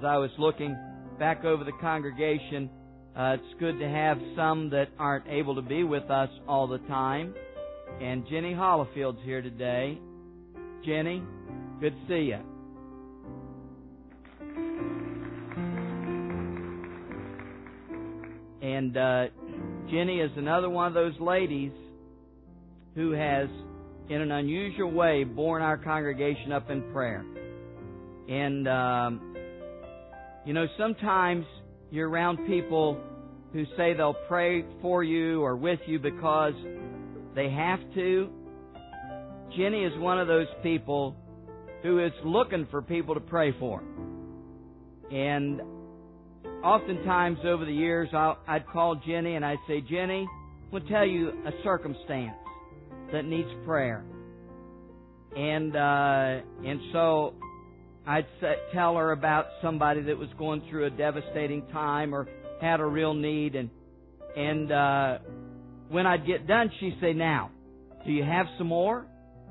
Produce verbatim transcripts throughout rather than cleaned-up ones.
I was looking back over the congregation, uh, it's good to have some that aren't able to be with us all the time. And Jenny Hollifield's here today. Jenny, good to see you. And uh, Jenny is another one of those ladies who has, in an unusual way, borne our congregation up in prayer. And, um, you know, sometimes you're around people who say they'll pray for you or with you because they have to. Jenny is one of those people who is looking for people to pray for. And oftentimes over the years, I'll, I'd call Jenny and I'd say, Jenny, I'm going to tell you a circumstance that needs prayer. And uh, and so I'd say, tell her about somebody that was going through a devastating time or had a real need. And and uh, when I'd get done, she'd say, now, do you have some more?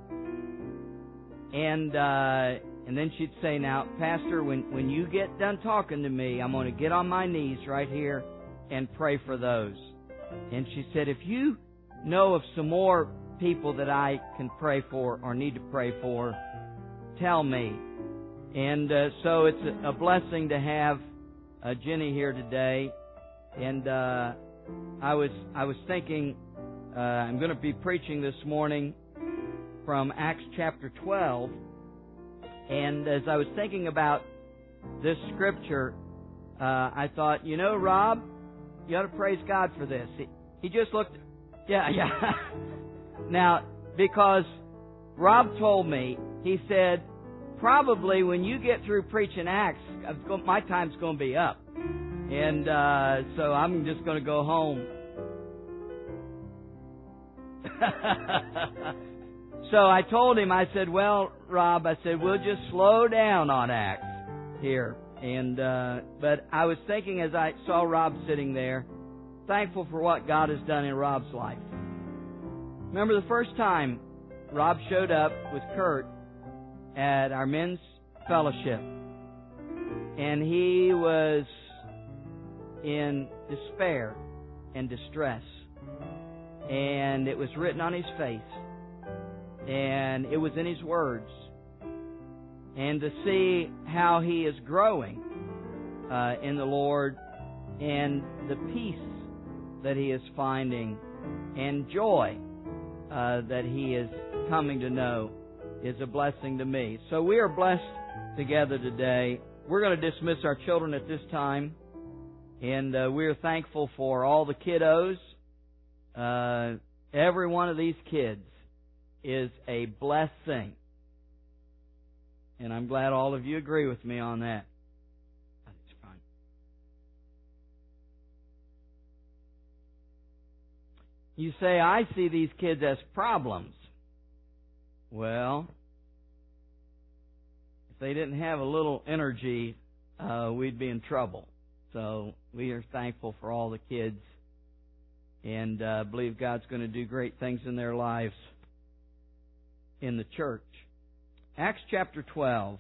And uh, and then she'd say, now, Pastor, when, when you get done talking to me, I'm going to get on my knees right here and pray for those. And she said, if you know of some more people that I can pray for or need to pray for, tell me. And uh, so it's a, a blessing to have uh, Jenny here today. And uh, I was I was thinking uh, I'm going to be preaching this morning from Acts chapter twelve. And as I was thinking about this scripture, uh, I thought, you know, Rob, you ought to praise God for this. He, he just looked, yeah, yeah. Now, because Rob told me, he said, probably when you get through preaching Acts, my time's going to be up. And uh, so I'm just going to go home. So I told him, I said, well, Rob, I said, we'll just slow down on Acts here. And uh, but I was thinking as I saw Rob sitting there, thankful for what God has done in Rob's life. Remember the first time Rob showed up with Kurt at our men's fellowship. And he was in despair and distress. And it was written on his face. And it was in his words. And to see how he is growing uh, in the Lord and the peace that he is finding and joy uh, that he is coming to know is a blessing to me. So we are blessed together today. We're going to dismiss our children at this time. And uh, we're thankful for all the kiddos. Uh, every one of these kids is a blessing. And I'm glad all of you agree with me on that. That's fine. You say, I see these kids as problems. Well, if they didn't have a little energy, uh, we'd be in trouble. So we are thankful for all the kids and uh, believe God's going to do great things in their lives in the church. Acts chapter twelve.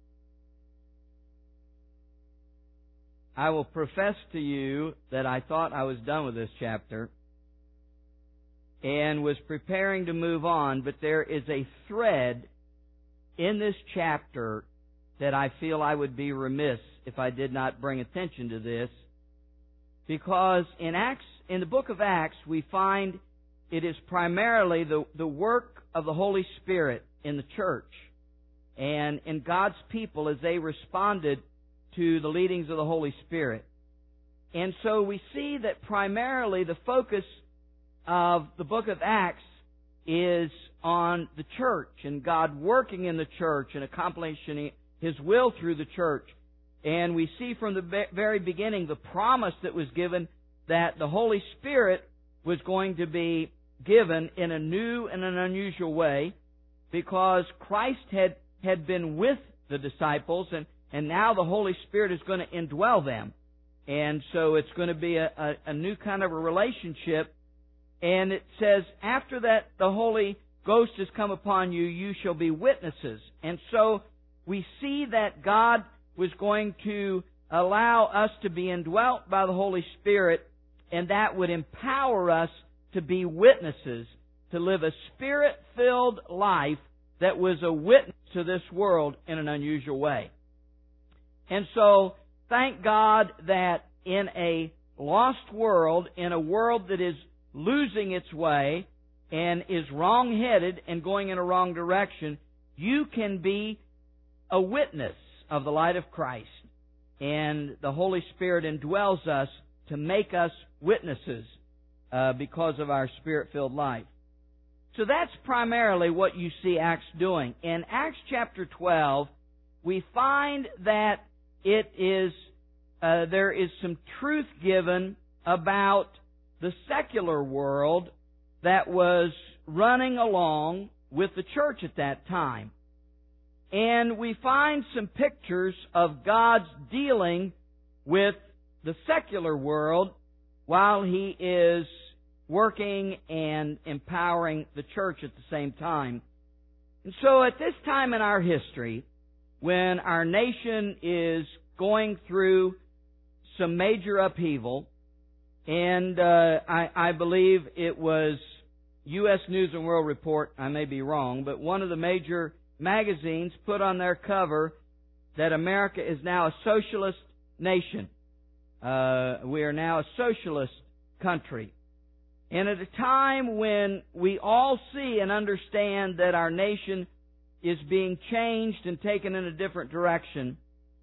I will profess to you that I thought I was done with this chapter and was preparing to move on, but there is a thread in this chapter that I feel I would be remiss if I did not bring attention to this, because in Acts, in the book of Acts, we find it is primarily the, the work of the Holy Spirit in the church and in God's people as they responded to the leadings of the Holy Spirit. And so we see that primarily the focus of the book of Acts is on the church and God working in the church and accomplishing His will through the church. And we see from the very beginning the promise that was given that the Holy Spirit was going to be given in a new and an unusual way, because Christ had, had been with the disciples, and, and now the Holy Spirit is going to indwell them. And so it's going to be a, a, a new kind of a relationship. And it says, after that the Holy Ghost has come upon you, you shall be witnesses. And so we see that God was going to allow us to be indwelt by the Holy Spirit, and that would empower us to be witnesses, to live a Spirit-filled life that was a witness to this world in an unusual way. And so, thank God that in a lost world, in a world that is losing its way and is wrong-headed and going in a wrong direction, you can be a witness of the light of Christ. And the Holy Spirit indwells us to make us witnesses uh, because of our Spirit-filled life. So that's primarily what you see Acts doing. In Acts chapter twelve, we find that it is uh, there is some truth given about the secular world that was running along with the church at that time. And we find some pictures of God's dealing with the secular world while He is working and empowering the church at the same time. And so at this time in our history, when our nation is going through some major upheaval, and uh, I, I believe it was U S News and World Report, I may be wrong, but one of the major magazines put on their cover that America is now a socialist nation. Uh, we are now a socialist country. And at a time when we all see and understand that our nation is being changed and taken in a different direction,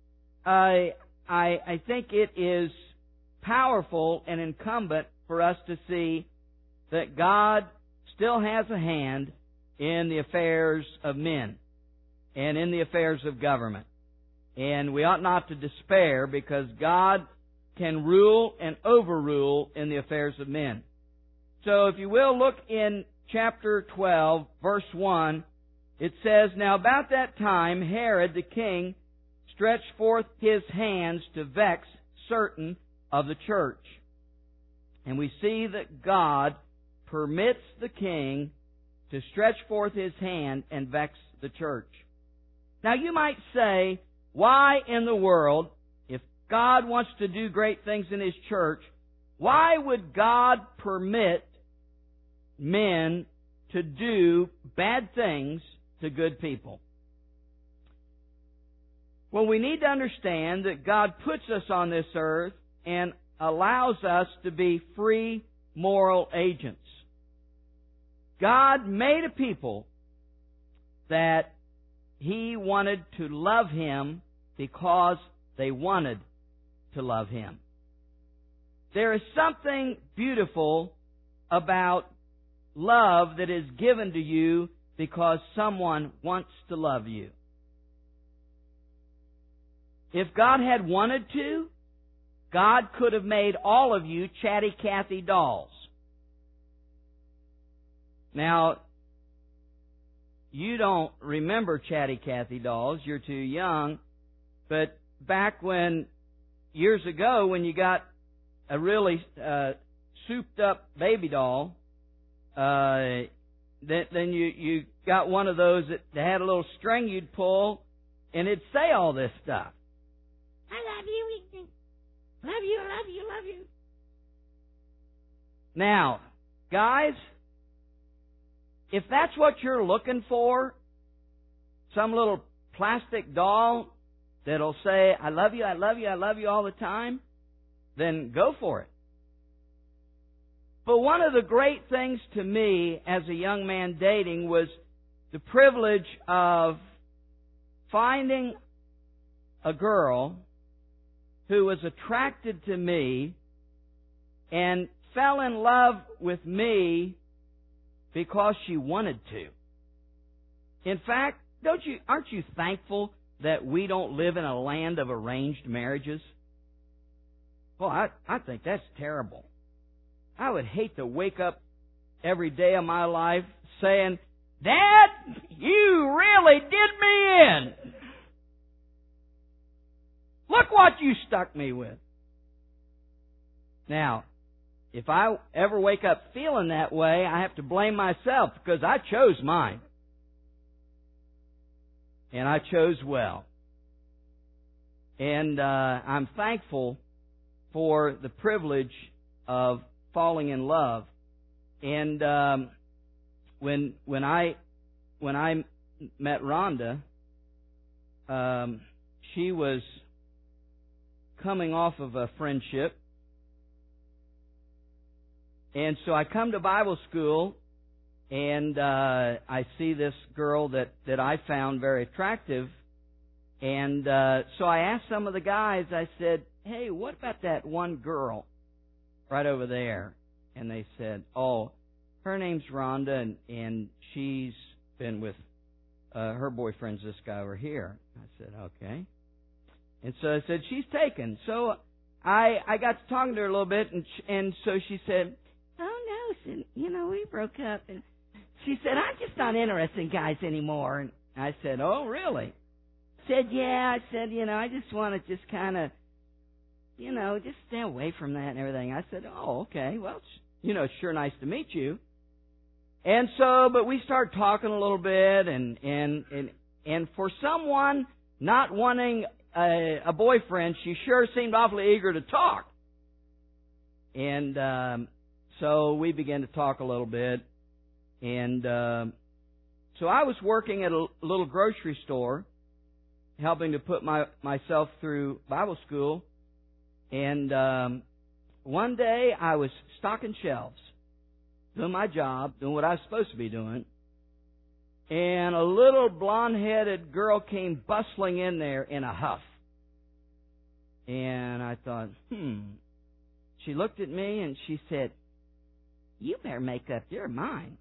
I, I, I think it is powerful and incumbent for us to see that God still has a hand in the affairs of men and in the affairs of government. And we ought not to despair, because God can rule and overrule in the affairs of men. So if you will, look in chapter twelve, verse one. It says, "Now about that time Herod the king stretched forth his hands to vex certain of the church." And we see that God permits the king to stretch forth his hand and vex the church. Now you might say, why in the world, if God wants to do great things in His church, why would God permit men to do bad things to good people? Well, we need to understand that God puts us on this earth and allows us to be free moral agents. God made a people that He wanted to love Him because they wanted to love Him. There is something beautiful about love that is given to you because someone wants to love you. If God had wanted to, God could have made all of you chatty Cathy dolls. Now, you don't remember chatty Cathy dolls. You're too young. But back when, years ago, when you got a really uh, souped-up baby doll, uh, then, then you, you got one of those that had a little string you'd pull, and it'd say all this stuff. I love you. Love you, love you, love you. Now, guys, if that's what you're looking for, some little plastic doll that'll say, I love you, I love you, I love you all the time, then go for it. But one of the great things to me as a young man dating was the privilege of finding a girl who was attracted to me and fell in love with me because she wanted to. In fact, don't you aren't you thankful that we don't live in a land of arranged marriages? Well, I, I think that's terrible. I would hate to wake up every day of my life saying, Dad, you really did me in. Look what you stuck me with. Now, if I ever wake up feeling that way, I have to blame myself because I chose mine. And I chose well. And uh, I'm thankful for the privilege of falling in love. And um, when when I when I met Rhonda, um, she was coming off of a friendship, and so I come to Bible school, and uh, I see this girl that that I found very attractive, and uh, so I asked some of the guys. I said, "Hey, what about that one girl right over there?" And they said, "Oh, her name's Rhonda, and, and she's been with uh, her boyfriend's this guy over here." I said, "Okay." And so I said, "She's taken." So I I got to talking to her a little bit, and sh- and so she said, "Oh no, so, you know, we broke up." And she said, "I'm just not interested in guys anymore." And I said, "Oh, really?" Said, "Yeah." I said, "You know, I just want to just kind of, you know, just stay away from that and everything." I said, "Oh, okay. Well, you know, it's sure nice to meet you." And so, but we started talking a little bit, and and and, and for someone not wanting a, a boyfriend, she sure seemed awfully eager to talk. And um, so we began to talk a little bit, and um, so I was working at a little grocery store, helping to put my myself through Bible school, and um, one day I was stocking shelves, doing my job, doing what I was supposed to be doing, and a little blonde-headed girl came bustling in there in a huff. And I thought, hmm. She looked at me and she said, "You better make up your mind."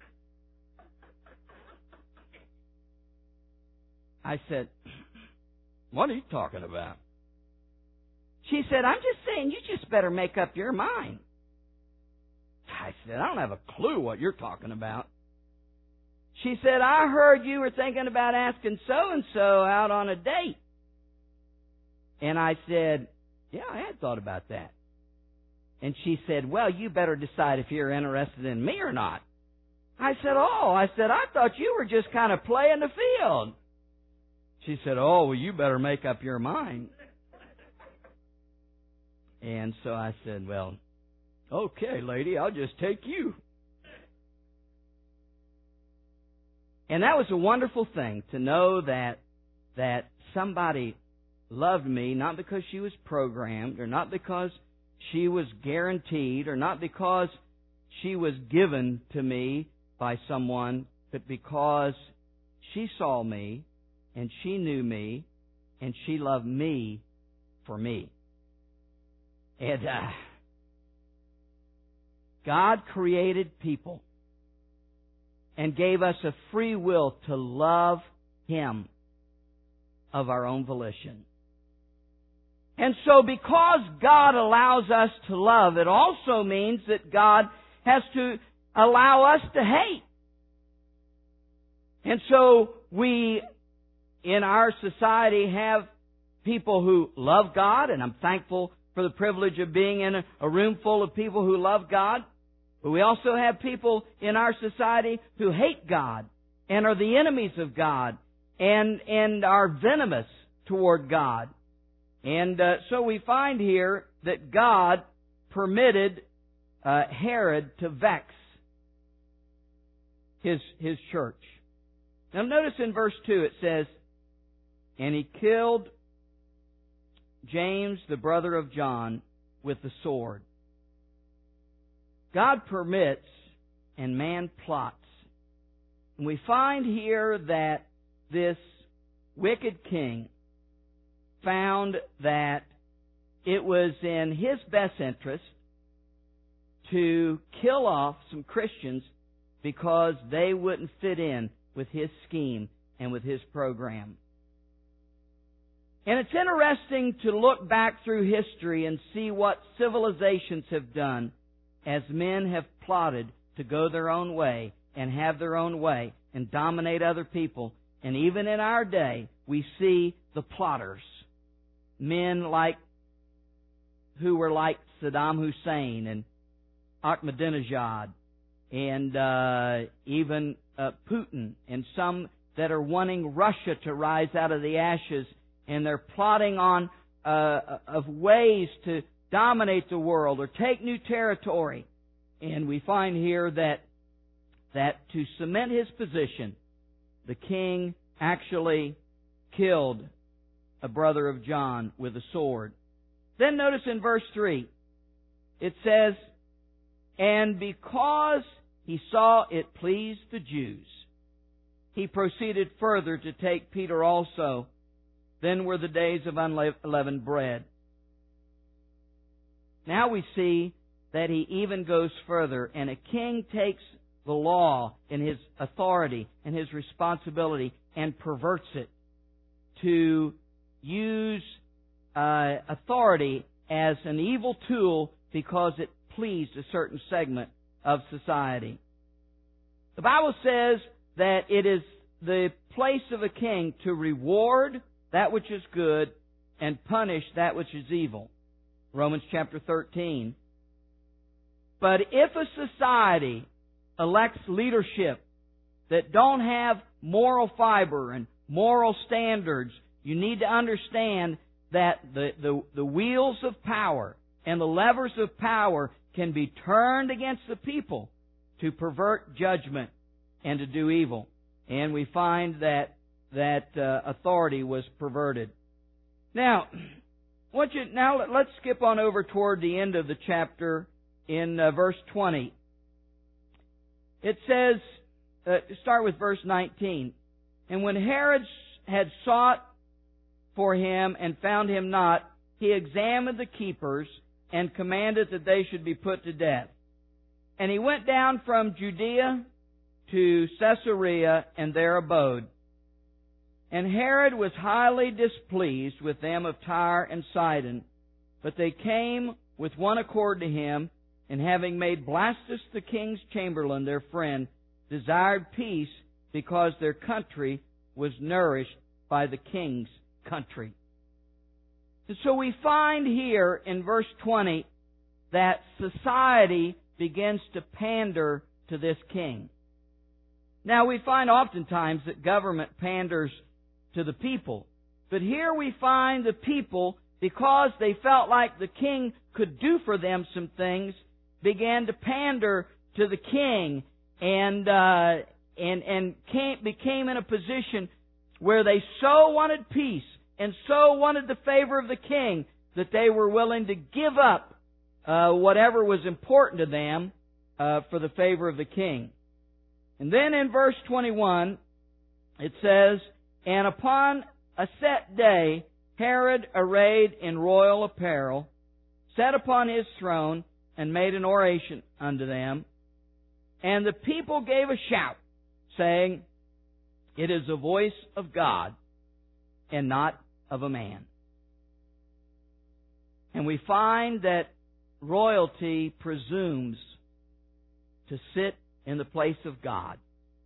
I said, "What are you talking about?" She said, "I'm just saying, you just better make up your mind." I said, "I don't have a clue what you're talking about." She said, "I heard you were thinking about asking so-and-so out on a date." And I said, "Yeah, I had thought about that." And she said, "Well, you better decide if you're interested in me or not." I said, "Oh," I said, "I thought you were just kind of playing the field." She said, "Oh, well, you better make up your mind." And so I said, "Well, okay, lady, I'll just take you." And that was a wonderful thing to know that that somebody loved me, not because she was programmed, or not because she was guaranteed, or not because she was given to me by someone, but because she saw me, and she knew me, and she loved me for me. And uh, God created people and gave us a free will to love Him of our own volition. And so because God allows us to love, it also means that God has to allow us to hate. And so we, in our society, have people who love God, and I'm thankful for the privilege of being in a, a room full of people who love God. But we also have people in our society who hate God and are the enemies of God and and are venomous toward God. And uh, so we find here that God permitted uh, Herod to vex his his church. Now notice in verse two it says, "And he killed James, the brother of John, with the sword." God permits and man plots. And we find here that this wicked king found that it was in his best interest to kill off some Christians because they wouldn't fit in with his scheme and with his program. And it's interesting to look back through history and see what civilizations have done as men have plotted to go their own way and have their own way and dominate other people. And even in our day, we see the plotters. Men like, who were like Saddam Hussein and Ahmadinejad and uh, even uh, Putin, and some that are wanting Russia to rise out of the ashes and they're plotting on uh, of ways to dominate the world or take new territory. And we find here that that to cement his position, the king actually killed a brother of John with a sword. Then notice in verse three, it says, "And because he saw it pleased the Jews, he proceeded further to take Peter also. Then were the days of unleavened bread." Now we see that he even goes further, and a king takes the law in his authority and his responsibility and perverts it to use uh, authority as an evil tool because it pleased a certain segment of society. The Bible says that it is the place of a king to reward that which is good and punish that which is evil. Romans chapter thirteen. But if a society elects leadership that don't have moral fiber and moral standards, you need to understand that the, the, the wheels of power and the levers of power can be turned against the people to pervert judgment and to do evil. And we find that that uh, authority was perverted. Now, want you, now let's skip on over toward the end of the chapter in uh, verse twenty. It says, uh, start with verse nineteen. "And when Herod had sought for him and found him not, he examined the keepers and commanded that they should be put to death. And he went down from Judea to Caesarea and there abode. And Herod was highly displeased with them of Tyre and Sidon, but they came with one accord to him, and having made Blastus the king's chamberlain their friend, desired peace, because their country was nourished by the king's country." And so we find here in verse twenty that society begins to pander to this king. Now we find oftentimes that government panders to the people. But here we find the people, because they felt like the king could do for them some things, began to pander to the king and uh, and and came, became in a position where they so wanted peace and so wanted the favor of the king that they were willing to give up uh, whatever was important to them uh, for the favor of the king. And then in verse twenty-one, it says, "And upon a set day, Herod, arrayed in royal apparel, sat upon his throne and made an oration unto them. And the people gave a shout, saying, It is the voice of God, and not of a man." And we find that royalty presumes to sit in the place of God.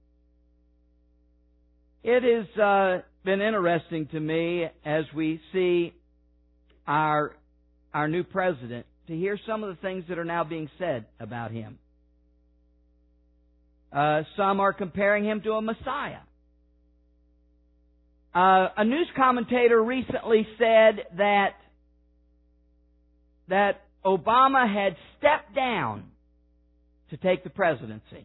It has uh, been interesting to me as we see our our new president to hear some of the things that are now being said about him. Uh, some are comparing him to a Messiah. Uh, a news commentator recently said that that Obama had stepped down to take the presidency.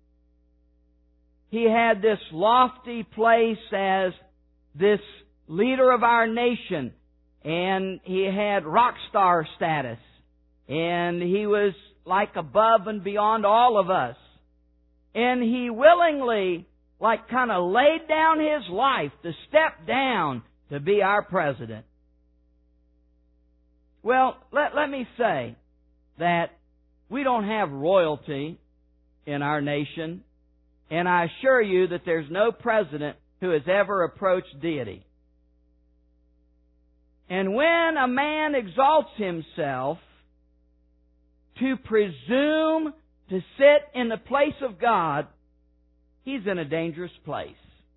He had this lofty place as this leader of our nation, and he had rock star status, and he was like above and beyond all of us. And he willingly, like kind of laid down his life to step down to be our president. Well, let, let me say that we don't have royalty in our nation, and I assure you that there's no president who has ever approached deity. And when a man exalts himself to presume to sit in the place of God, he's in a dangerous place.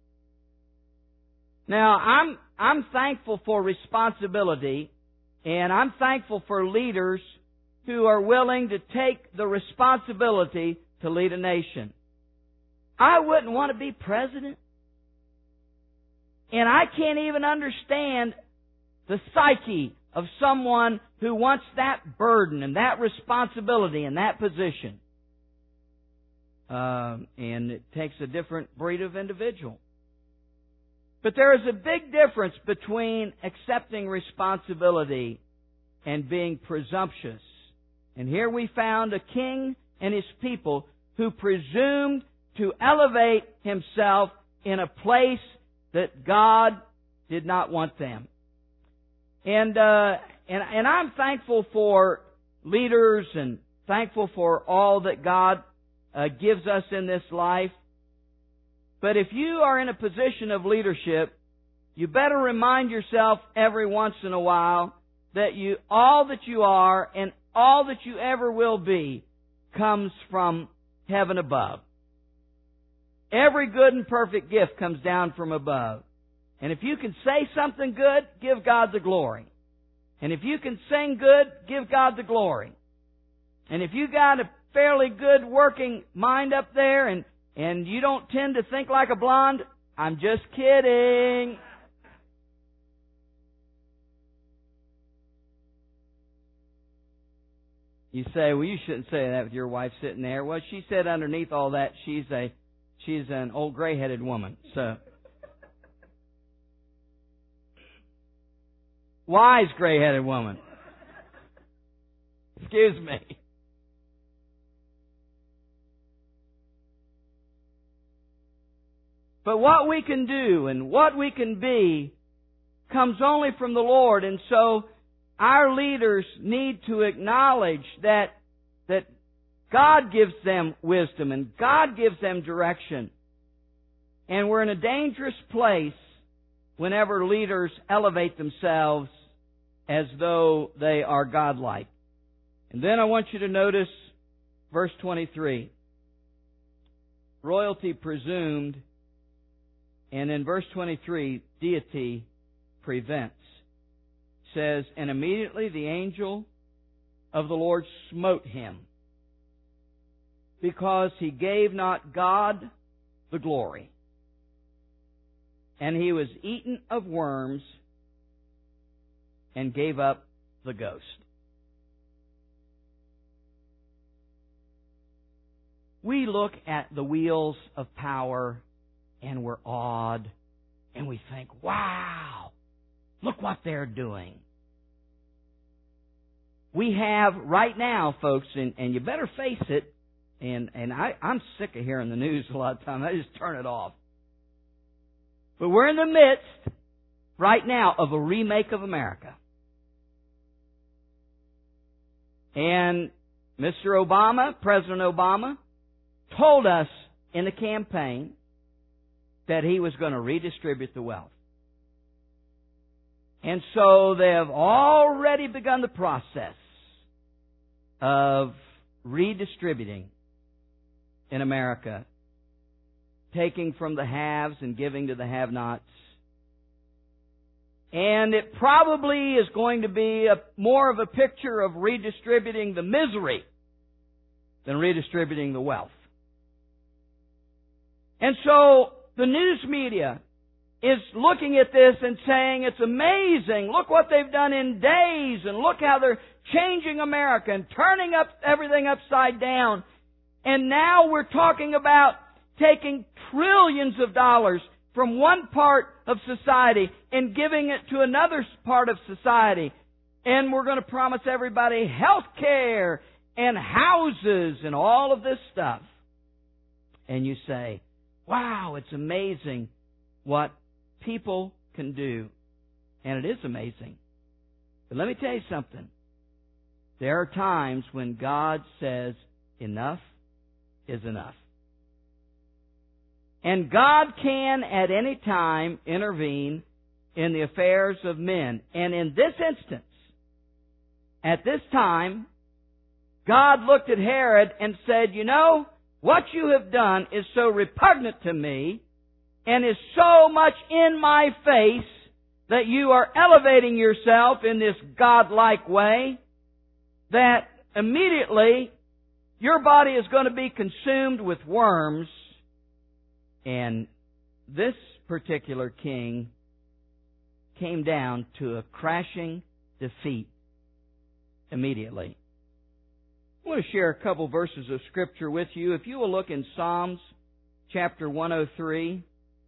Now, I'm I'm thankful for responsibility, and I'm thankful for leaders who are willing to take the responsibility to lead a nation. I wouldn't want to be president. And I can't even understand the psyche of someone who wants that burden and that responsibility and that position. Um, and it takes a different breed of individual. But there is a big difference between accepting responsibility and being presumptuous. And here we found a king and his people who presumed to elevate himself in a place that God did not want them. And uh, and and I'm thankful for leaders and thankful for all that God uh, gives us in this life. But if you are in a position of leadership, you better remind yourself every once in a while that you all that you are and all that you ever will be comes from heaven above. Every good and perfect gift comes down from above. And if you can say something good, give God the glory. And if you can sing good, give God the glory. And if you got a fairly good working mind up there and, and you don't tend to think like a blonde, I'm just kidding. You say, well, you shouldn't say that with your wife sitting there. Well, she said underneath all that, she's a she's an old gray-headed woman. So, wise gray-headed woman. Excuse me. But what we can do and what we can be comes only from the Lord, and so our leaders need to acknowledge that that God gives them wisdom and God gives them direction. And we're in a dangerous place whenever leaders elevate themselves as though they are godlike. And then I want you to notice verse twenty-three. Royalty presumed, and in verse twenty-three, deity prevents. Says, and immediately the angel of the Lord smote him, because he gave not God the glory. And he was eaten of worms and gave up the ghost. We look at the wheels of power and we're awed and we think, wow, look what they're doing. We have right now, folks, and, and you better face it, and, and I, I'm sick of hearing the news a lot of times. I just turn it off. But we're in the midst, right now, of a remake of America. And Mister Obama, President Obama, told us in the campaign that he was going to redistribute the wealth. And so they have already begun the process of redistributing in America, taking from the haves and giving to the have-nots. And it probably is going to be a, more of a picture of redistributing the misery than redistributing the wealth. And so the news media is looking at this and saying, it's amazing, look what they've done in days, and look how they're changing America and turning up everything upside down. And now we're talking about taking trillions of dollars from one part of society and giving it to another part of society. And we're going to promise everybody health care and houses and all of this stuff. And you say, wow, it's amazing what people can do. And it is amazing. But let me tell you something. There are times when God says, enough is enough. And God can at any time intervene in the affairs of men. And in this instance, at this time, God looked at Herod and said, you know, what you have done is so repugnant to me and is so much in my face that you are elevating yourself in this godlike way that immediately your body is going to be consumed with worms. And this particular king came down to a crashing defeat immediately. I want to share a couple verses of Scripture with you. If you will look in Psalms chapter one oh three.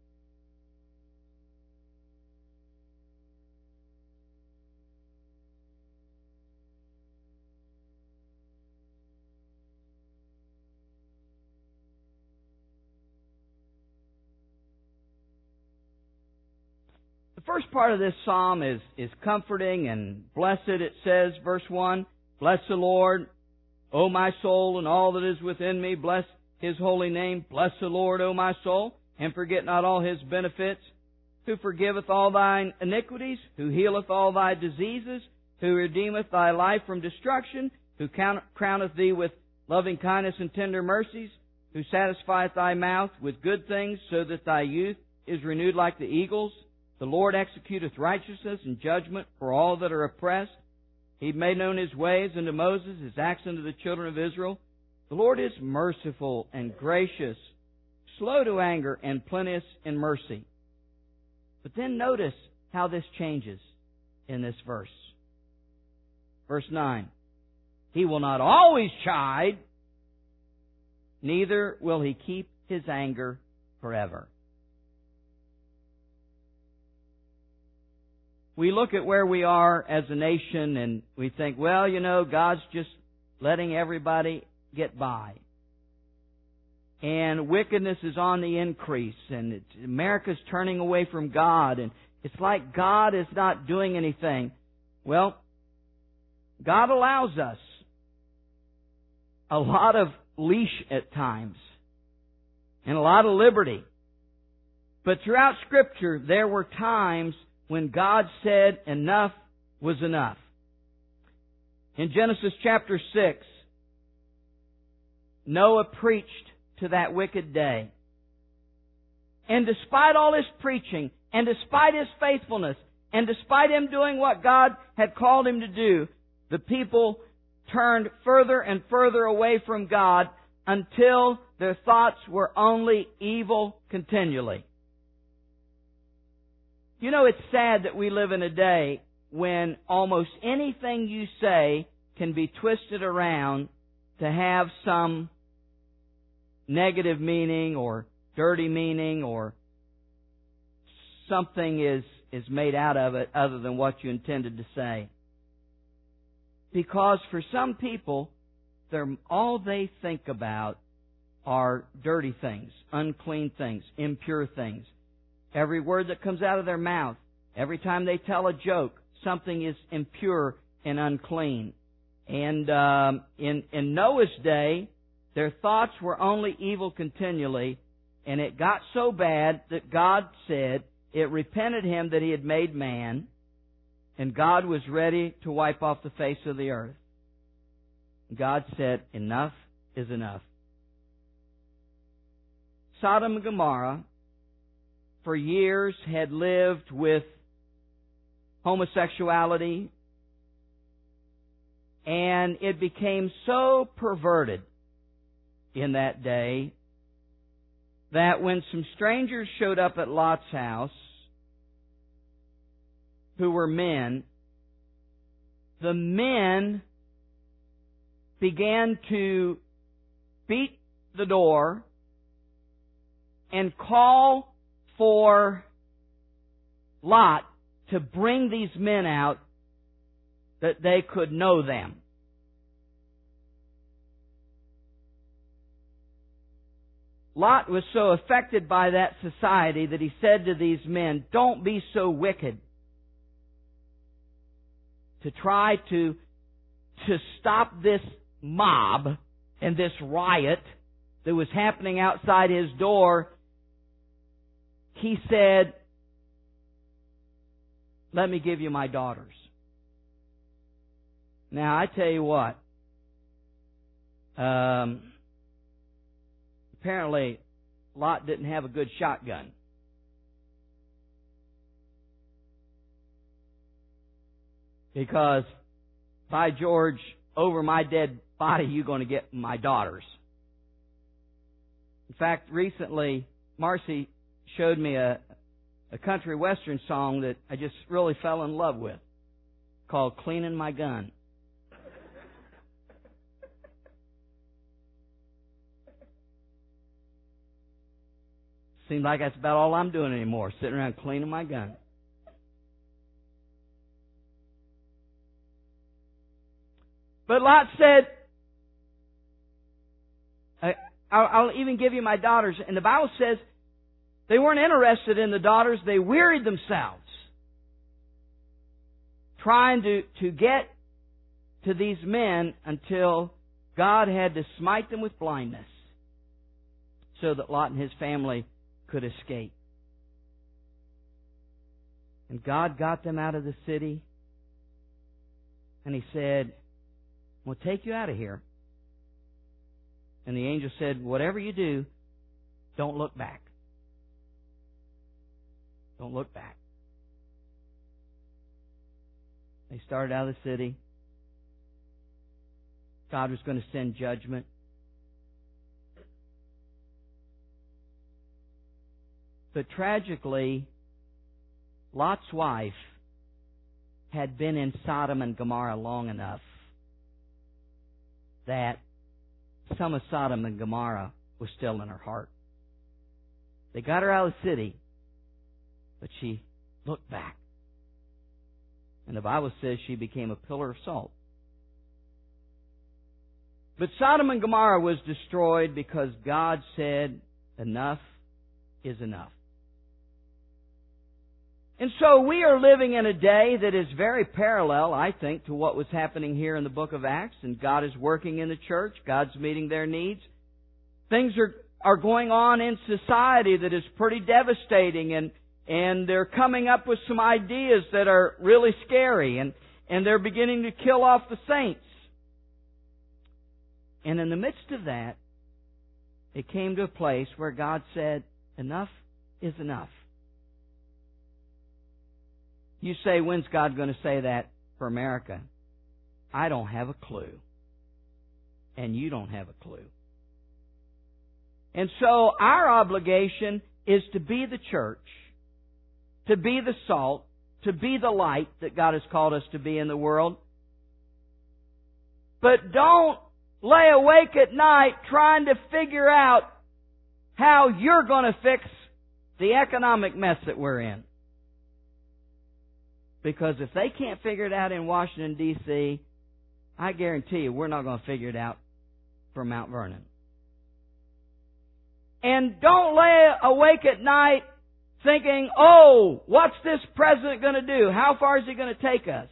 The first part of this psalm is, is comforting and blessed. It says, verse one, "Bless the Lord, O my soul, and all that is within me. Bless His holy name. Bless the Lord, O my soul, and forget not all His benefits, who forgiveth all thine iniquities, who healeth all thy diseases, who redeemeth thy life from destruction, who crowneth thee with loving kindness and tender mercies, who satisfieth thy mouth with good things, so that thy youth is renewed like the eagles. The Lord executeth righteousness and judgment for all that are oppressed. He made known His ways unto Moses, His acts unto the children of Israel. The Lord is merciful and gracious, slow to anger, and plenteous in mercy." But then notice how this changes in this verse. Verse nine, "He will not always chide, neither will He keep His anger forever." We look at where we are as a nation and we think, well, you know, God's just letting everybody get by. And wickedness is on the increase, and it's, America's turning away from God, and it's like God is not doing anything. Well, God allows us a lot of leash at times and a lot of liberty. But throughout Scripture, there were times when God said enough was enough. In Genesis chapter six, Noah preached to that wicked day. And despite all his preaching, and despite his faithfulness, and despite him doing what God had called him to do, the people turned further and further away from God until their thoughts were only evil continually. You know, it's sad that we live in a day when almost anything you say can be twisted around to have some negative meaning or dirty meaning, or something is, is made out of it other than what you intended to say. Because for some people, they're, all they think about are dirty things, unclean things, impure things. Every word that comes out of their mouth, every time they tell a joke, something is impure and unclean. And um, in, in Noah's day, their thoughts were only evil continually, and it got so bad that God said it repented Him that He had made man, and God was ready to wipe off the face of the earth. God said, enough is enough. Sodom and Gomorrah for years had lived with homosexuality, and it became so perverted in that day that when some strangers showed up at Lot's house, who were men, the men began to beat the door and call for Lot to bring these men out that they could know them. Lot was so affected by that society that he said to these men, "Don't be so wicked," to try to, to stop this mob and this riot that was happening outside his door. He said, "Let me give you my daughters." Now, I tell you what, um, apparently Lot didn't have a good shotgun. Because, by George, over my dead body, you're going to get my daughters. In fact, recently, Marcy showed me a, a a country western song that I just really fell in love with, called Cleaning My Gun. Seems like that's about all I'm doing anymore, sitting around cleaning my gun. But Lot said, I'll, I'll even give you my daughters. And the Bible says they weren't interested in the daughters. They wearied themselves trying to, to get to these men until God had to smite them with blindness so that Lot and his family could escape. And God got them out of the city, and He said, "We'll take you out of here." And the angel said, "Whatever you do, don't look back. Don't look back." They started out of the city. God was going to send judgment. But tragically, Lot's wife had been in Sodom and Gomorrah long enough that some of Sodom and Gomorrah was still in her heart. They got her out of the city, but she looked back. And the Bible says she became a pillar of salt. But Sodom and Gomorrah was destroyed because God said, enough is enough. And so we are living in a day that is very parallel, I think, to what was happening here in the book of Acts. And God is working in the church. God's meeting their needs. Things are, are going on in society that is pretty devastating. And, and they're coming up with some ideas that are really scary. And, and they're beginning to kill off the saints. And in the midst of that, it came to a place where God said, enough is enough. You say, when's God going to say that for America? I don't have a clue. And you don't have a clue. And so our obligation is to be the church, to be the salt, to be the light that God has called us to be in the world. But don't lay awake at night trying to figure out how you're going to fix the economic mess that we're in. Because if they can't figure it out in Washington, D C, I guarantee you we're not going to figure it out for Mount Vernon. And don't lay awake at night thinking, oh, what's this president going to do? How far is he going to take us?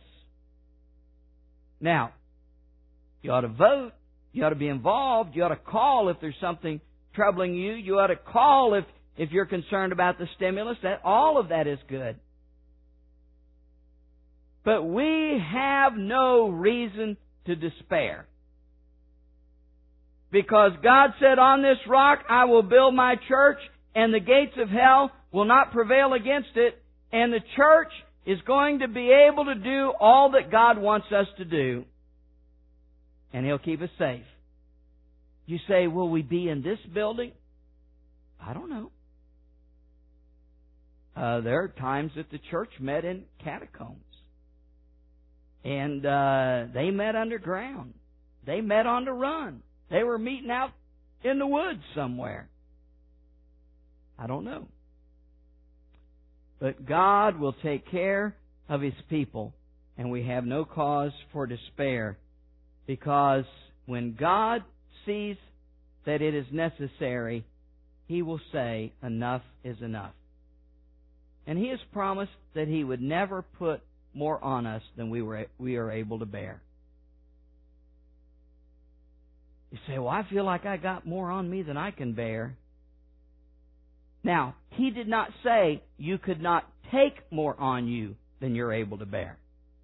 Now, you ought to vote. You ought to be involved. You ought to call if there's something troubling you. You ought to call if, if you're concerned about the stimulus. That all of that is good. But we have no reason to despair. Because God said, on this rock I will build my church, and the gates of hell will not prevail against it. And the church is going to be able to do all that God wants us to do. And He'll keep us safe. You say, will we be in this building? I don't know. Uh, there are times that the church met in catacombs. And uh, they met underground. They met on the run. They were meeting out in the woods somewhere. I don't know. But God will take care of His people, and we have no cause for despair, because when God sees that it is necessary, He will say, enough is enough. And He has promised that He would never put more on us than we were we are able to bear. You say, well, I feel like I got more on me than I can bear. Now, He did not say you could not take more on you than you're able to bear.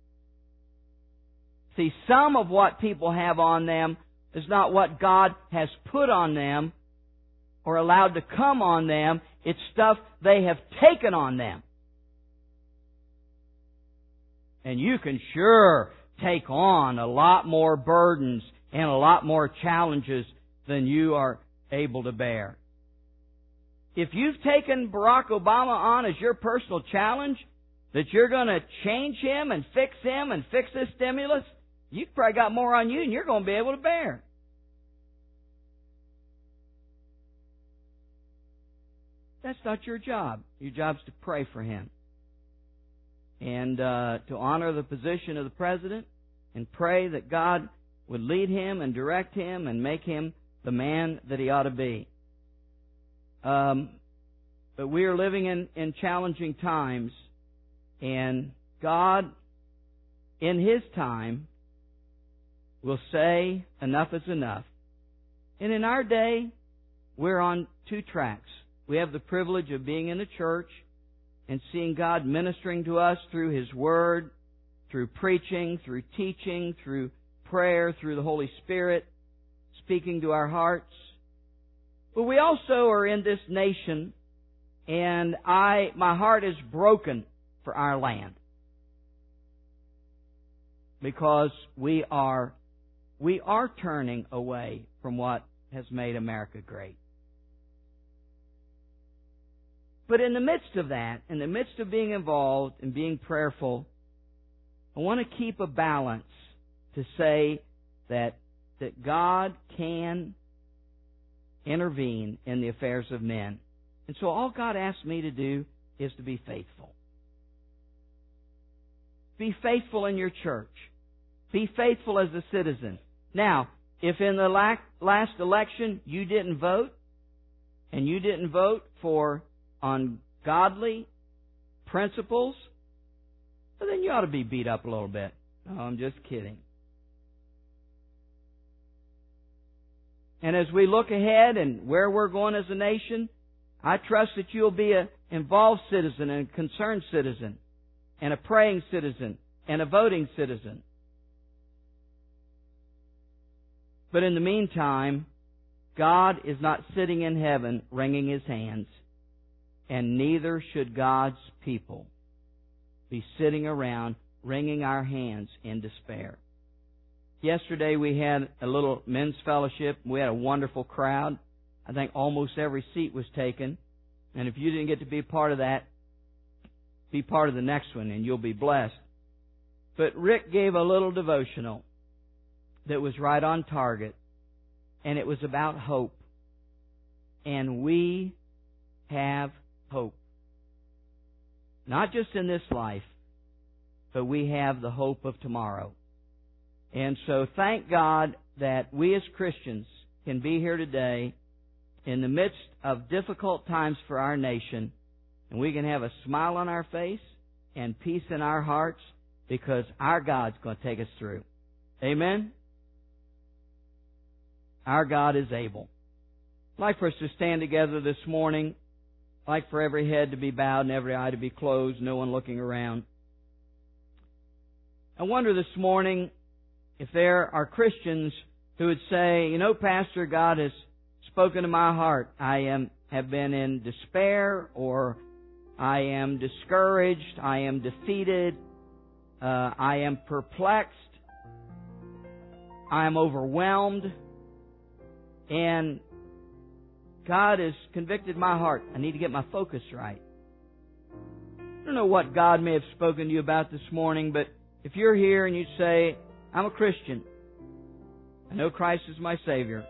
See, some of what people have on them is not what God has put on them or allowed to come on them. It's stuff they have taken on them. And you can sure take on a lot more burdens and a lot more challenges than you are able to bear. If you've taken Barack Obama on as your personal challenge, that you're going to change him and fix him and fix this stimulus, you've probably got more on you than you're going to be able to bear. That's not your job. Your job's to pray for him. And uh, to honor the position of the President and pray that God would lead him and direct him and make him the man that he ought to be. Um, but we are living in, in challenging times, and God, in His time, will say enough is enough. And in our day, we're on two tracks. We have the privilege of being in the church and seeing God ministering to us through His Word, through preaching, through teaching, through prayer, through the Holy Spirit, speaking to our hearts. But we also are in this nation, and I, my heart is broken for our land. Because we are, we are turning away from what has made America great. But in the midst of that, in the midst of being involved and being prayerful, I want to keep a balance to say that, that God can intervene in the affairs of men. And so all God asks me to do is to be faithful. Be faithful in your church. Be faithful as a citizen. Now, if in the last election you didn't vote, and you didn't vote for ungodly principles, well, then you ought to be beat up a little bit. No, I'm just kidding. And as we look ahead and where we're going as a nation, I trust that you'll be an involved citizen and a concerned citizen and a praying citizen and a voting citizen. But in the meantime, God is not sitting in heaven wringing His hands, and neither should God's people be sitting around wringing our hands in despair. Yesterday we had a little men's fellowship. We had a wonderful crowd. I think almost every seat was taken. And if you didn't get to be part of that, be part of the next one and you'll be blessed. But Rick gave a little devotional that was right on target. And it was about hope. And we have hope. Not just in this life, but we have the hope of tomorrow. And so thank God that we as Christians can be here today in the midst of difficult times for our nation, and we can have a smile on our face and peace in our hearts because our God's going to take us through. Amen? Our God is able. I'd like for us to stand together this morning. I'd like for every head to be bowed and every eye to be closed, no one looking around. I wonder this morning if there are Christians who would say, you know, Pastor, God has spoken to my heart. I am have been in despair, or I am discouraged, I am defeated, uh, I am perplexed, I am overwhelmed, and God has convicted my heart. I need to get my focus right. I don't know what God may have spoken to you about this morning, but if you're here and you say, I'm a Christian, I know Christ is my Savior,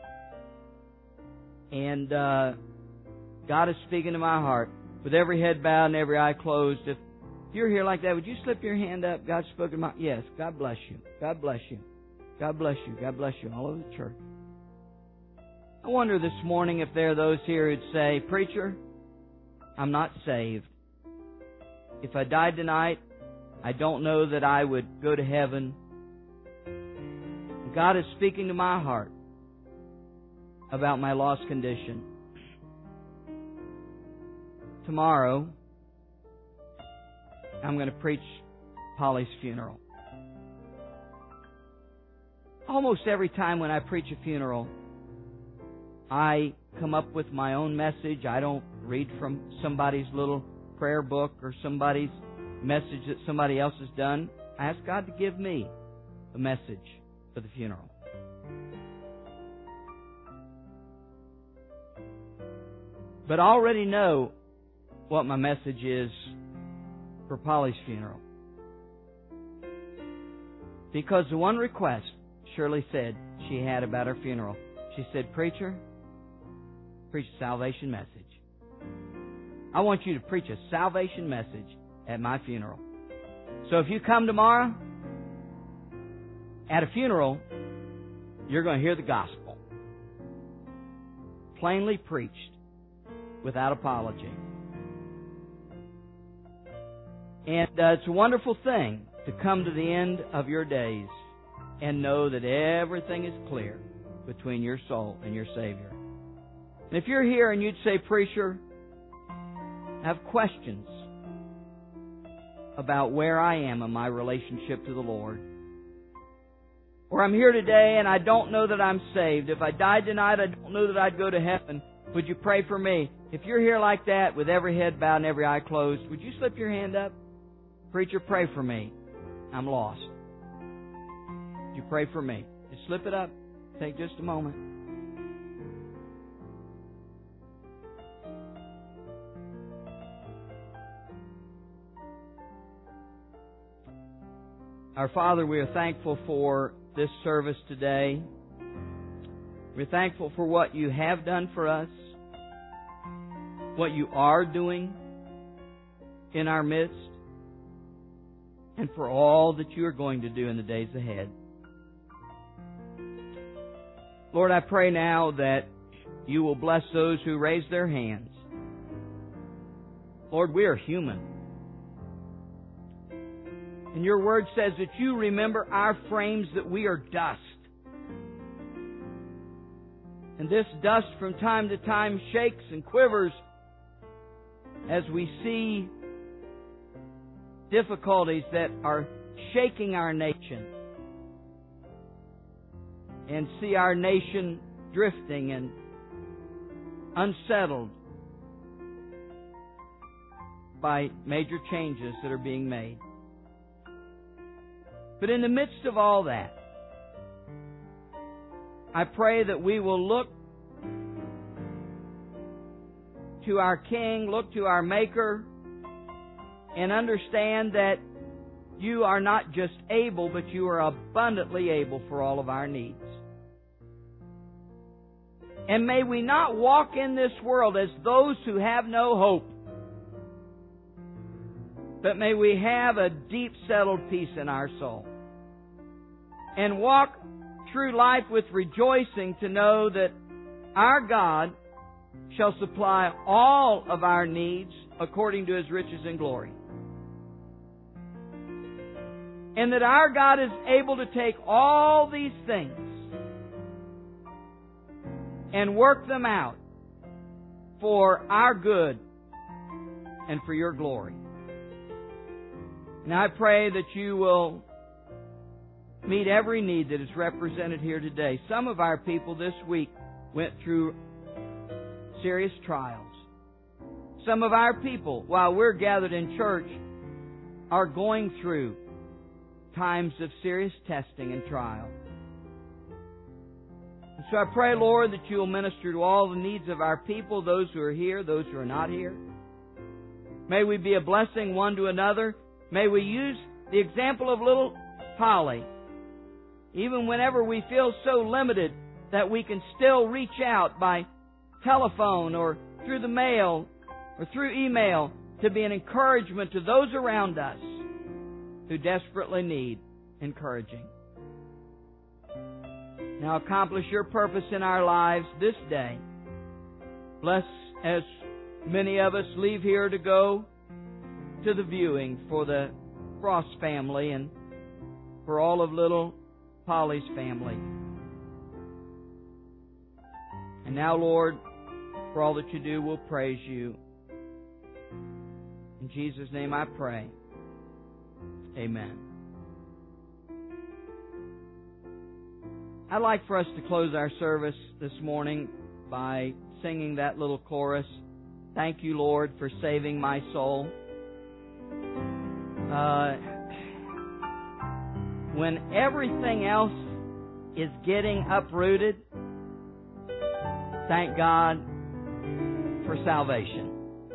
and uh, God is speaking to my heart, with every head bowed and every eye closed, if you're here like that, would you slip your hand up? God spoke to my... Yes, God bless you. God bless you. God bless you. God bless you all over the church. I wonder this morning if there are those here who'd say, Preacher, I'm not saved. If I died tonight, I don't know that I would go to heaven. God is speaking to my heart about my lost condition. Tomorrow, I'm going to preach Polly's funeral. Almost every time when I preach a funeral, I come up with my own message. I don't read from somebody's little prayer book or somebody's message that somebody else has done. I ask God to give me a message for the funeral. But I already know what my message is for Polly's funeral. Because the one request Shirley said she had about her funeral, she said, "Preacher, preach a salvation message. I want you to preach a salvation message at my funeral. So if you come tomorrow, at a funeral, you're going to hear the gospel. Plainly preached, without apology." And uh, it's a wonderful thing to come to the end of your days and know that everything is clear between your soul and your Savior. And if you're here and you'd say, "Preacher, I have questions about where I am in my relationship to the Lord," or "I'm here today and I don't know that I'm saved. If I died tonight, I don't know that I'd go to heaven. Would you pray for me?" If you're here like that, with every head bowed and every eye closed, would you slip your hand up? "Preacher, pray for me. I'm lost. Would you pray for me?" Just slip it up. Take just a moment. Our Father, we are thankful for this service today. We're thankful for what you have done for us, what you are doing in our midst, and for all that you are going to do in the days ahead. Lord, I pray now that you will bless those who raise their hands. Lord, we are human. And your word says that you remember our frames, that we are dust. And this dust from time to time shakes and quivers as we see difficulties that are shaking our nation, and see our nation drifting and unsettled by major changes that are being made. But in the midst of all that, I pray that we will look to our King, look to our Maker, and understand that you are not just able, but you are abundantly able for all of our needs. And may we not walk in this world as those who have no hope, but may we have a deep settled peace in our soul, and walk through life with rejoicing to know that our God shall supply all of our needs according to His riches and glory. And that our God is able to take all these things and work them out for our good and for your glory. Now I pray that you will meet every need that is represented here today. Some of our people this week went through serious trials. Some of our people, while we're gathered in church, are going through times of serious testing and trial. And so I pray, Lord, that you will minister to all the needs of our people, those who are here, those who are not here. May we be a blessing one to another. May we use the example of little Polly, even whenever we feel so limited that we can still reach out by telephone or through the mail or through email to be an encouragement to those around us who desperately need encouraging. Now accomplish your purpose in our lives this day. Bless as many of us leave here to go to the viewing for the Frost family and for all of little Polly's family. And now, Lord, for all that you do, we'll praise you. In Jesus' name I pray. Amen. I'd like for us to close our service this morning by singing that little chorus, "Thank you, Lord, for saving my soul." Uh, when everything else is getting uprooted, thank God for salvation.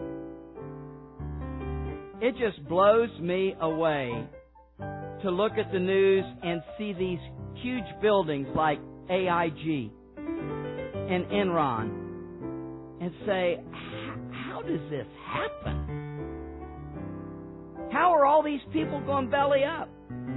It just blows me away to look at the news and see these huge buildings like A I G and Enron and say, how does this happen? How are all these people going belly up?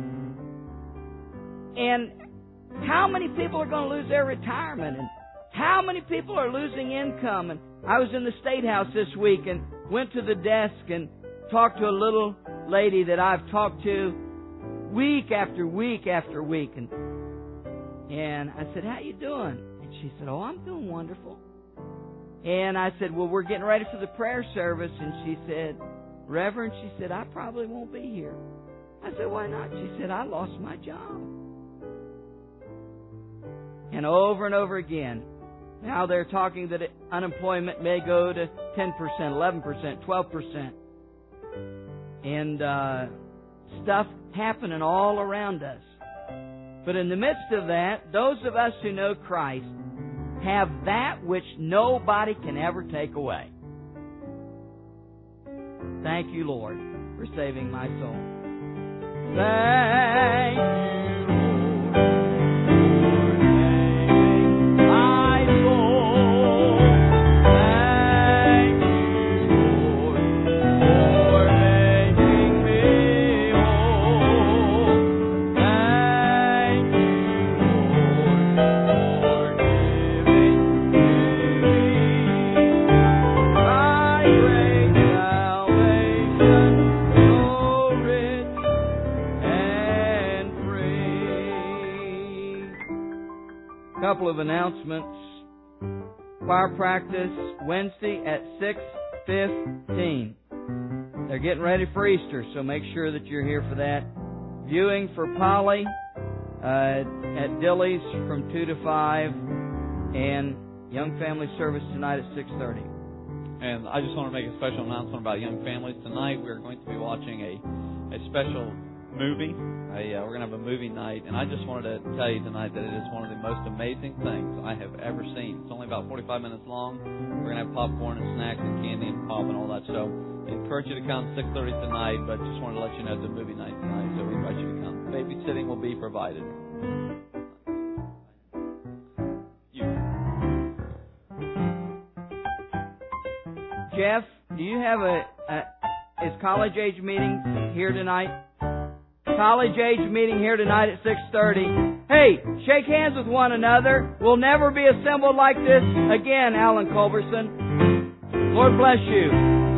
And how many people are going to lose their retirement? And how many people are losing income? And I was in the State House this week and went to the desk and talked to a little lady that I've talked to week after week after week. And and I said, how you doing? And she said, oh, I'm doing wonderful. And I said, well, we're getting ready for the prayer service. And she said, Reverend, she said, I probably won't be here. I said, why not? She said, I lost my job. And over and over again, now they're talking that unemployment may go to ten percent, eleven percent, twelve percent. And uh, stuff happening all around us. But in the midst of that, those of us who know Christ have that which nobody can ever take away. Thank you, Lord, for saving my soul. Thank you. Couple of announcements. Choir practice Wednesday at six fifteen. They're getting ready for Easter, so make sure that you're here for that. Viewing for Polly uh, at Dilly's from two to five, and Young Family Service tonight at six thirty. And I just want to make a special announcement about Young Families. Tonight we're going to be watching a, a special movie. A, uh, we're going to have a movie night, and I just wanted to tell you tonight that it is one of the most amazing things I have ever seen. It's only about forty-five minutes long. We're going to have popcorn and snacks and candy and pop and all that. So I encourage you to come six thirty tonight, but just wanted to let you know it's a movie night tonight, so we invite you to come. Babysitting will be provided. You. Jeff, do you have a, a is college age meeting here tonight? College age meeting here tonight at six thirty. Hey, shake hands with one another. We'll never be assembled like this again, Alan Culberson. Lord bless you.